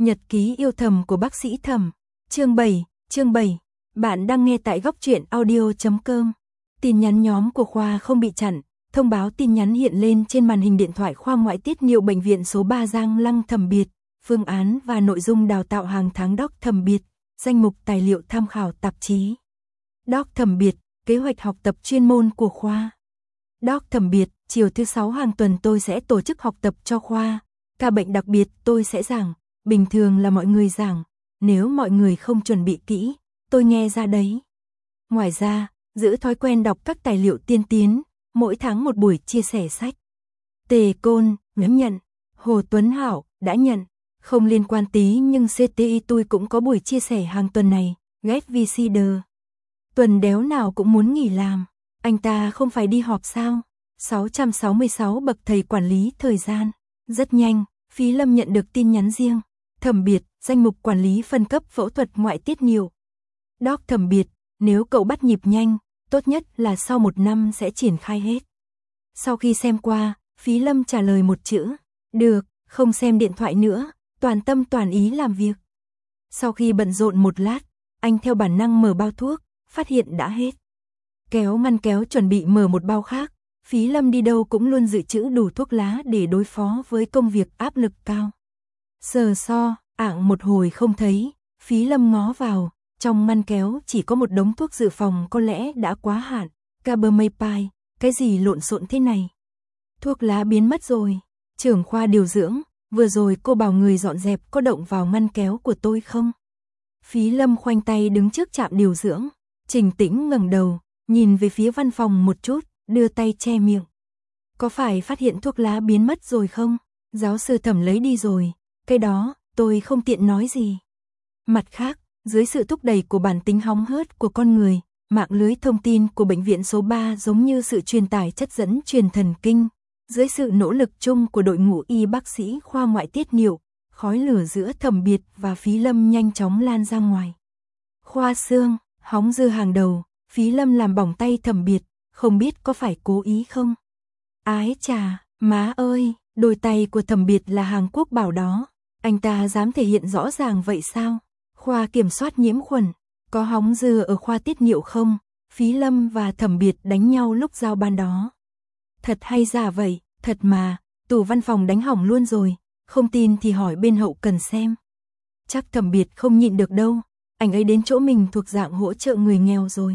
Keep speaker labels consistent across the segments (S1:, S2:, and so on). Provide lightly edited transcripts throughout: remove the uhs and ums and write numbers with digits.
S1: Nhật ký yêu thầm của bác sĩ Thẩm. Chương 7. Bạn đang nghe tại góc truyện audio.com. Tin nhắn nhóm của khoa không bị chặn. Thông báo tin nhắn hiện lên trên màn hình điện thoại khoa ngoại tiết niệu bệnh viện số 3 Giang Lăng Thẩm Biệt. Phương án và nội dung đào tạo hàng tháng Doc Thẩm Biệt. Danh mục tài liệu tham khảo tạp chí. Doc Thẩm Biệt, kế hoạch học tập chuyên môn của khoa. Doc Thẩm Biệt, chiều thứ 6 hàng tuần tôi sẽ tổ chức học tập cho khoa. Ca bệnh đặc biệt tôi sẽ giảng. Bình thường là mọi người giảng, nếu mọi người không chuẩn bị kỹ, tôi nghe ra đấy. Ngoài ra, giữ thói quen đọc các tài liệu tiên tiến, mỗi tháng một buổi chia sẻ sách. Tề Côn, nhắm nhận. Hồ Tuấn Hảo, đã nhận. Không liên quan tí nhưng CTI tôi cũng có buổi chia sẻ hàng tuần này, Get Visitor. Tuần đéo nào cũng muốn nghỉ làm, anh ta không phải đi họp sao? 666 bậc thầy quản lý thời gian. Rất nhanh, Phí Lâm nhận được tin nhắn riêng. Thẩm Biệt, danh mục quản lý phân cấp phẫu thuật ngoại tiết niệu. Doc Thẩm Biệt, nếu cậu bắt nhịp nhanh, tốt nhất là sau 1 năm sẽ triển khai hết. Sau khi xem qua, Phí Lâm trả lời một chữ, được, không xem điện thoại nữa, toàn tâm toàn ý làm việc. Sau khi bận rộn một lát, anh theo bản năng mở bao thuốc, phát hiện đã hết. Kéo ngăn kéo chuẩn bị mở một bao khác, Phí Lâm đi đâu cũng luôn dự trữ đủ thuốc lá để đối phó với công việc áp lực cao. Sờ so, ạng một hồi không thấy, Phí Lâm ngó vào, trong ngăn kéo chỉ có một đống thuốc dự phòng có lẽ đã quá hạn. Carbamazepine, cái gì lộn xộn thế này? Thuốc lá biến mất rồi. Trưởng khoa điều dưỡng, vừa rồi cô bảo người dọn dẹp có động vào ngăn kéo của tôi không? Phí Lâm khoanh tay đứng trước trạm điều dưỡng, Trình Tĩnh ngẩng đầu, nhìn về phía văn phòng một chút, đưa tay che miệng. Có phải phát hiện thuốc lá biến mất rồi không? Giáo sư Thẩm lấy đi rồi. Cái đó, tôi không tiện nói gì. Mặt khác, dưới sự thúc đẩy của bản tính hóng hớt của con người, mạng lưới thông tin của bệnh viện số 3 giống như sự truyền tải chất dẫn truyền thần kinh. Dưới sự nỗ lực chung của đội ngũ y bác sĩ khoa ngoại tiết niệu, khói lửa giữa Thẩm Biệt và Phí Lâm nhanh chóng lan ra ngoài. Khoa xương, hóng dư hàng đầu, Phí Lâm làm bỏng tay Thẩm Biệt, không biết có phải cố ý không? Ái chà, má ơi, đôi tay của Thẩm Biệt là Hàn Quốc bảo đó. Anh ta dám thể hiện rõ ràng vậy sao? Khoa kiểm soát nhiễm khuẩn, có hóng dư ở khoa tiết niệu không? Phí Lâm và Thẩm Biệt đánh nhau lúc giao ban đó. Thật hay giả vậy? Thật mà, tủ văn phòng đánh hỏng luôn rồi, không tin thì hỏi bên hậu cần xem. Chắc Thẩm Biệt không nhịn được đâu, anh ấy đến chỗ mình thuộc dạng hỗ trợ người nghèo rồi.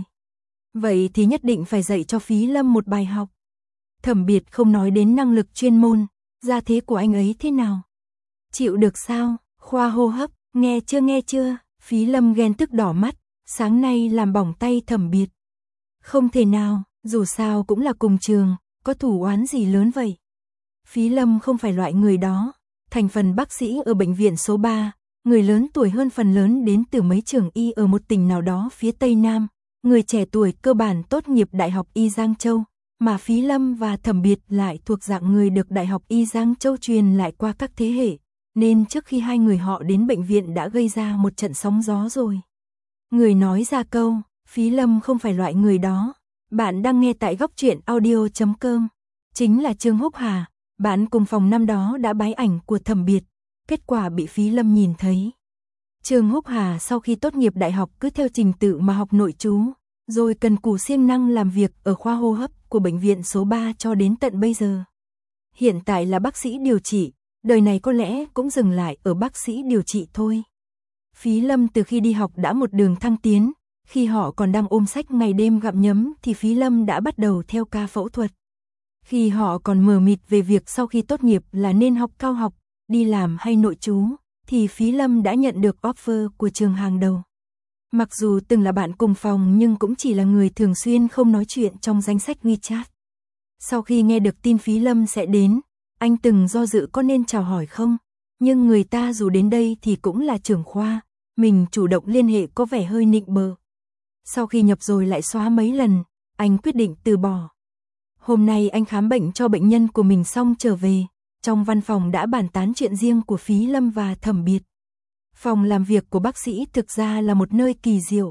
S1: Vậy thì nhất định phải dạy cho Phí Lâm một bài học. Thẩm Biệt không nói đến năng lực chuyên môn, gia thế của anh ấy thế nào? Chịu được sao? Khoa hô hấp, nghe chưa? Phí Lâm ghen tức đỏ mắt, sáng nay làm bỏng tay Thẩm Biệt. Không thể nào, dù sao cũng là cùng trường, có thủ oán gì lớn vậy? Phí Lâm không phải loại người đó, thành phần bác sĩ ở bệnh viện số 3, người lớn tuổi hơn phần lớn đến từ mấy trường y ở một tỉnh nào đó phía Tây Nam, người trẻ tuổi cơ bản tốt nghiệp Đại học Y Giang Châu, mà Phí Lâm và Thẩm Biệt lại thuộc dạng người được Đại học Y Giang Châu truyền lại qua các thế hệ, nên trước khi hai người họ đến bệnh viện đã gây ra một trận sóng gió rồi. Người nói ra câu, Phí Lâm không phải loại người đó. Bạn đang nghe tại góc truyện audio.com. Chính là Trương Húc Hà, bạn cùng phòng năm đó đã bái ảnh của Thẩm Biệt, kết quả bị Phí Lâm nhìn thấy. Trương Húc Hà sau khi tốt nghiệp đại học cứ theo trình tự mà học nội trú, rồi cần cù siêng năng làm việc ở khoa hô hấp của bệnh viện số 3 cho đến tận bây giờ. Hiện tại là bác sĩ điều trị, đời này có lẽ cũng dừng lại ở bác sĩ điều trị thôi. Phí Lâm từ khi đi học đã một đường thăng tiến, khi họ còn đang ôm sách ngày đêm gặm nhấm thì Phí Lâm đã bắt đầu theo ca phẫu thuật. Khi họ còn mờ mịt về việc sau khi tốt nghiệp là nên học cao học, đi làm hay nội trú, thì Phí Lâm đã nhận được offer của trường hàng đầu. Mặc dù từng là bạn cùng phòng nhưng cũng chỉ là người thường xuyên không nói chuyện trong danh sách WeChat. Sau khi nghe được tin Phí Lâm sẽ đến, anh từng do dự có nên chào hỏi không, nhưng người ta dù đến đây thì cũng là trưởng khoa, mình chủ động liên hệ có vẻ hơi nịnh bợ. Sau khi nhập rồi lại xóa mấy lần, anh quyết định từ bỏ. Hôm nay anh khám bệnh cho bệnh nhân của mình xong trở về, trong văn phòng đã bàn tán chuyện riêng của Phí Lâm và Thẩm Biệt. Phòng làm việc của bác sĩ thực ra là một nơi kỳ diệu.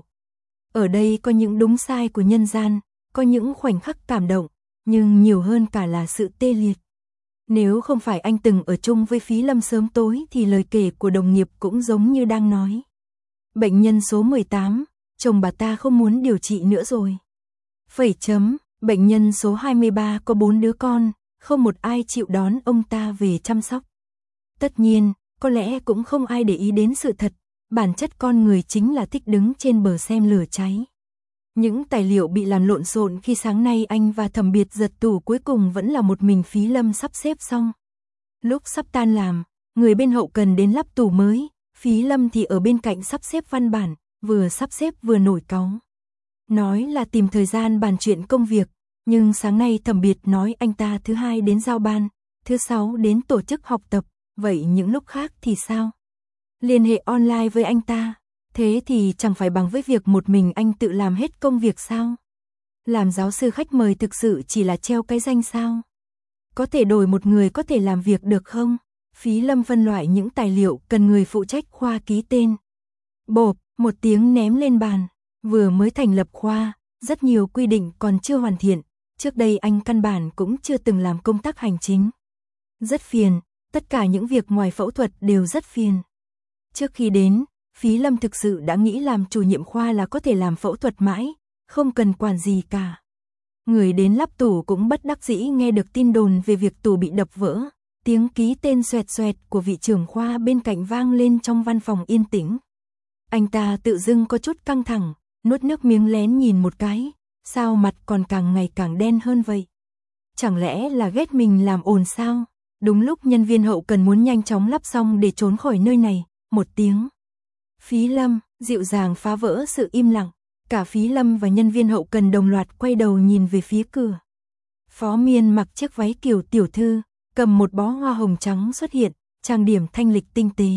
S1: Ở đây có những đúng sai của nhân gian, có những khoảnh khắc cảm động, nhưng nhiều hơn cả là sự tê liệt. Nếu không phải anh từng ở chung với Phí Lâm sớm tối thì lời kể của đồng nghiệp cũng giống như đang nói. Bệnh nhân số 18, chồng bà ta không muốn điều trị nữa rồi. Bệnh nhân số 23 có 4 đứa con, không một ai chịu đón ông ta về chăm sóc. Tất nhiên, có lẽ cũng không ai để ý đến sự thật, bản chất con người chính là thích đứng trên bờ xem lửa cháy. Những tài liệu bị làm lộn xộn khi sáng nay anh và Thẩm Biệt giật tủ cuối cùng vẫn là một mình Phí Lâm sắp xếp xong. Lúc sắp tan làm, người bên hậu cần đến lắp tủ mới, Phí Lâm thì ở bên cạnh sắp xếp văn bản, vừa sắp xếp vừa nổi cáu. Nói là tìm thời gian bàn chuyện công việc, nhưng sáng nay Thẩm Biệt nói anh ta thứ 2 đến giao ban, thứ 6 đến tổ chức học tập, vậy những lúc khác thì sao? Liên hệ online với anh ta, thế thì chẳng phải bằng với việc một mình anh tự làm hết công việc sao? Làm giáo sư khách mời thực sự chỉ là treo cái danh sao? Có thể đổi một người có thể làm việc được không? Phí Lâm phân loại những tài liệu cần người phụ trách khoa ký tên. Bộp, một tiếng ném lên bàn. Vừa mới thành lập khoa, rất nhiều quy định còn chưa hoàn thiện. Trước đây anh căn bản cũng chưa từng làm công tác hành chính. Rất phiền, tất cả những việc ngoài phẫu thuật đều rất phiền. Trước khi đến, Phí Lâm thực sự đã nghĩ làm chủ nhiệm khoa là có thể làm phẫu thuật mãi, không cần quản gì cả. Người đến lắp tủ cũng bất đắc dĩ nghe được tin đồn về việc tủ bị đập vỡ. Tiếng ký tên xoẹt xoẹt của vị trưởng khoa bên cạnh vang lên trong văn phòng yên tĩnh. Anh ta tự dưng có chút căng thẳng, nuốt nước miếng lén nhìn một cái, sao mặt còn càng ngày càng đen hơn vậy? Chẳng lẽ là ghét mình làm ồn sao? Đúng lúc nhân viên hậu cần muốn nhanh chóng lắp xong để trốn khỏi nơi này, một tiếng. Phí Lâm, dịu dàng phá vỡ sự im lặng, cả Phí Lâm và nhân viên hậu cần đồng loạt quay đầu nhìn về phía cửa. Phó Miên mặc chiếc váy kiểu tiểu thư, cầm một bó hoa hồng trắng xuất hiện, trang điểm thanh lịch tinh tế.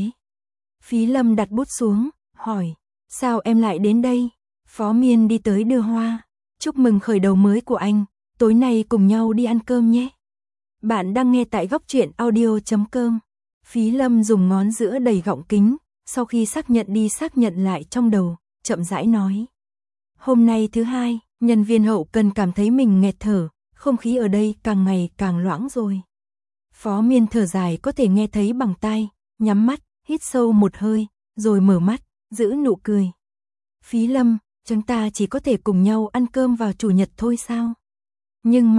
S1: Phí Lâm đặt bút xuống, hỏi, sao em lại đến đây? Phó Miên đi tới đưa hoa, chúc mừng khởi đầu mới của anh, tối nay cùng nhau đi ăn cơm nhé. Bạn đang nghe tại góc truyện audio.com. Phí Lâm dùng ngón giữa đầy gọng kính, sau khi xác nhận đi xác nhận lại trong đầu, chậm rãi nói. Hôm nay thứ 2, nhân viên hậu cần cảm thấy mình nghẹt thở, không khí ở đây càng ngày càng loãng rồi. Phó Miên thở dài có thể nghe thấy bằng tai, nhắm mắt, hít sâu một hơi, rồi mở mắt, giữ nụ cười. Phí Lâm, chúng ta chỉ có thể cùng nhau ăn cơm vào chủ nhật thôi sao? Nhưng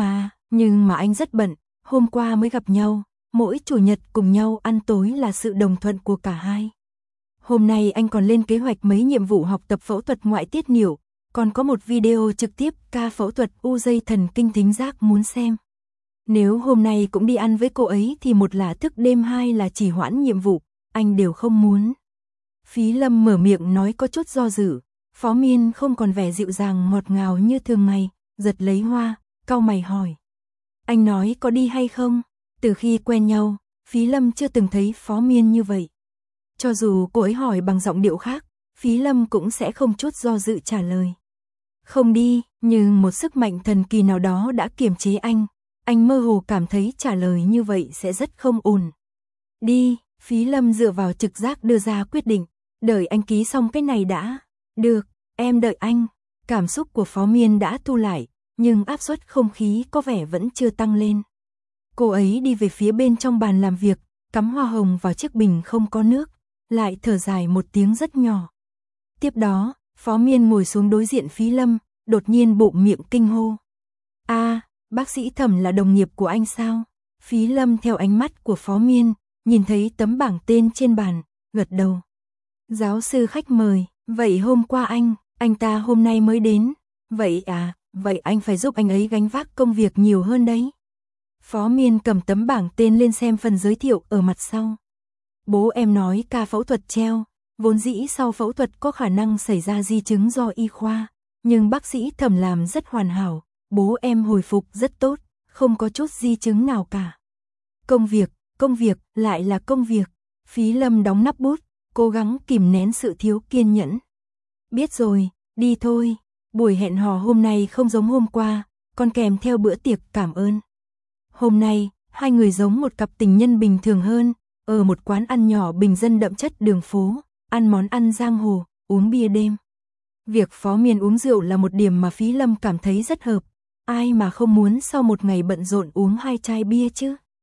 S1: mà anh rất bận, hôm qua mới gặp nhau, mỗi chủ nhật cùng nhau ăn tối là sự đồng thuận của cả hai. Hôm nay anh còn lên kế hoạch mấy nhiệm vụ học tập phẫu thuật ngoại tiết niệu, còn có một video trực tiếp ca phẫu thuật u dây thần kinh thính giác muốn xem. Nếu hôm nay cũng đi ăn với cô ấy thì một là thức đêm, hai là trì hoãn nhiệm vụ, anh đều không muốn. Phí Lâm mở miệng nói có chút do dự, Phó Miên không còn vẻ dịu dàng ngọt ngào như thường ngày, giật lấy hoa, cau mày hỏi. Anh nói có đi hay không? Từ khi quen nhau, Phí Lâm chưa từng thấy Phó Miên như vậy. Cho dù cô ấy hỏi bằng giọng điệu khác, Phí Lâm cũng sẽ không chút do dự trả lời. Không đi, nhưng một sức mạnh thần kỳ nào đó đã kiềm chế anh mơ hồ cảm thấy trả lời như vậy sẽ rất không ổn. Đi, Phí Lâm dựa vào trực giác đưa ra quyết định, đợi anh ký xong cái này đã. Được, em đợi anh. Cảm xúc của Phó Miên đã thu lại, nhưng áp suất không khí có vẻ vẫn chưa tăng lên. Cô ấy đi về phía bên trong bàn làm việc, cắm hoa hồng vào chiếc bình không có nước, lại thở dài một tiếng rất nhỏ. Tiếp đó, Phó Miên ngồi xuống đối diện Phí Lâm, đột nhiên bụng miệng kinh hô. Bác sĩ Thẩm là đồng nghiệp của anh sao? Phí Lâm theo ánh mắt của Phó Miên, nhìn thấy tấm bảng tên trên bàn, gật đầu. Giáo sư khách mời, vậy hôm qua anh ta hôm nay mới đến. Vậy vậy anh phải giúp anh ấy gánh vác công việc nhiều hơn đấy. Phó Miên cầm tấm bảng tên lên xem phần giới thiệu ở mặt sau. Bố em nói ca phẫu thuật treo, vốn dĩ sau phẫu thuật có khả năng xảy ra di chứng do y khoa, nhưng bác sĩ Thẩm làm rất hoàn hảo, bố em hồi phục rất tốt, không có chút di chứng nào cả. Công việc, lại là công việc. Phí Lâm đóng nắp bút, cố gắng kìm nén sự thiếu kiên nhẫn. Biết rồi, đi thôi, buổi hẹn hò hôm nay không giống hôm qua, còn kèm theo bữa tiệc cảm ơn. Hôm nay, hai người giống một cặp tình nhân bình thường hơn, ở một quán ăn nhỏ bình dân đậm chất đường phố, ăn món ăn giang hồ, uống bia đêm. Việc Phó Miên uống rượu là một điểm mà Phí Lâm cảm thấy rất hợp, ai mà không muốn sau một ngày bận rộn uống 2 chai bia chứ.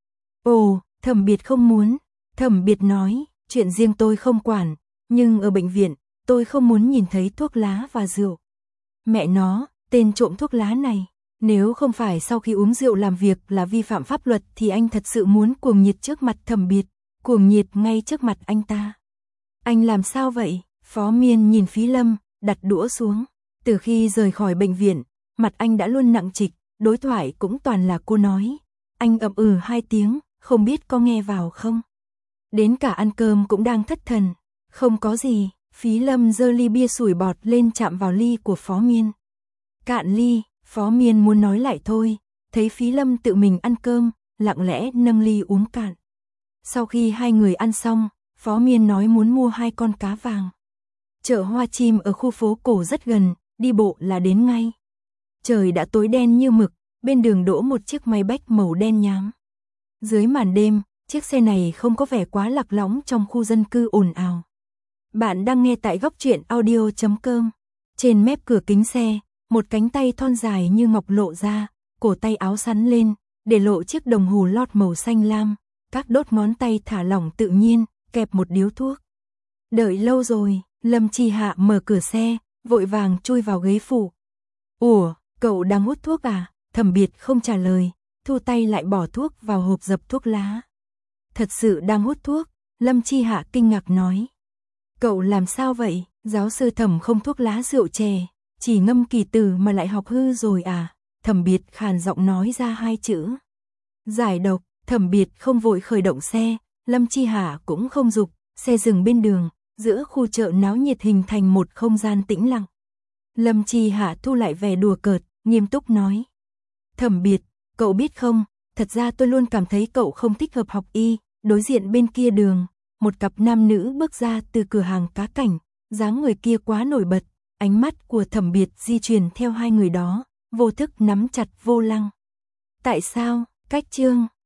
S1: Ồ, Thẩm Biệt không muốn. Thẩm Biệt nói, chuyện riêng tôi không quản, nhưng ở bệnh viện, tôi không muốn nhìn thấy thuốc lá và rượu. Mẹ nó, tên trộm thuốc lá này, nếu không phải sau khi uống rượu làm việc là vi phạm pháp luật thì anh thật sự muốn cuồng nhiệt trước mặt Thẩm Biệt, cuồng nhiệt ngay trước mặt anh ta. Anh làm sao vậy? Phó Miên nhìn Phí Lâm, đặt đũa xuống. Từ khi rời khỏi bệnh viện, mặt anh đã luôn nặng trịch, đối thoại cũng toàn là cô nói. Anh ậm ừ 2 tiếng, không biết có nghe vào không? Đến cả ăn cơm cũng đang thất thần. Không có gì, Phí Lâm giơ ly bia sủi bọt lên chạm vào ly của Phó Miên. Cạn ly, Phó Miên muốn nói lại thôi, thấy Phí Lâm tự mình ăn cơm, lặng lẽ nâng ly uống cạn. Sau khi hai người ăn xong, Phó Miên nói muốn mua 2 con cá vàng. Chợ Hoa Chim ở khu phố cổ rất gần, đi bộ là đến ngay. Trời đã tối đen như mực, bên đường đỗ một chiếc Maybach màu đen nhám. Dưới màn đêm, chiếc xe này không có vẻ quá lạc lõng trong khu dân cư ồn ào. Bạn đang nghe tại góc truyện audio.com. Trên mép cửa kính xe, một cánh tay thon dài như ngọc lộ ra, cổ tay áo sắn lên, để lộ chiếc đồng hồ lót màu xanh lam, các đốt ngón tay thả lỏng tự nhiên, kẹp một điếu thuốc. Đợi lâu rồi, Lâm Chi Hạ mở cửa xe, vội vàng chui vào ghế phụ. Ủa, cậu đang hút thuốc à? Thẩm Biệt không trả lời, thu tay lại bỏ thuốc vào hộp dập thuốc lá. Thật sự đang hút thuốc, Lâm Chi Hạ kinh ngạc nói. Cậu làm sao vậy? Giáo sư Thẩm không thuốc lá rượu chè, chỉ ngâm kỳ từ mà lại học hư rồi à? Thẩm Biệt khàn giọng nói ra 2 chữ. Giải độc. Thẩm Biệt không vội khởi động xe, Lâm Chi Hạ cũng không giục, xe dừng bên đường, giữa khu chợ náo nhiệt hình thành một không gian tĩnh lặng. Lâm Chi Hạ thu lại vẻ đùa cợt, nghiêm túc nói. Thẩm Biệt, cậu biết không, thật ra tôi luôn cảm thấy cậu không thích hợp học y. Đối diện bên kia đường, một cặp nam nữ bước ra từ cửa hàng cá cảnh, dáng người kia quá nổi bật, ánh mắt của Thẩm Biệt di chuyển theo hai người đó, vô thức nắm chặt vô lăng. Tại sao? Cách chương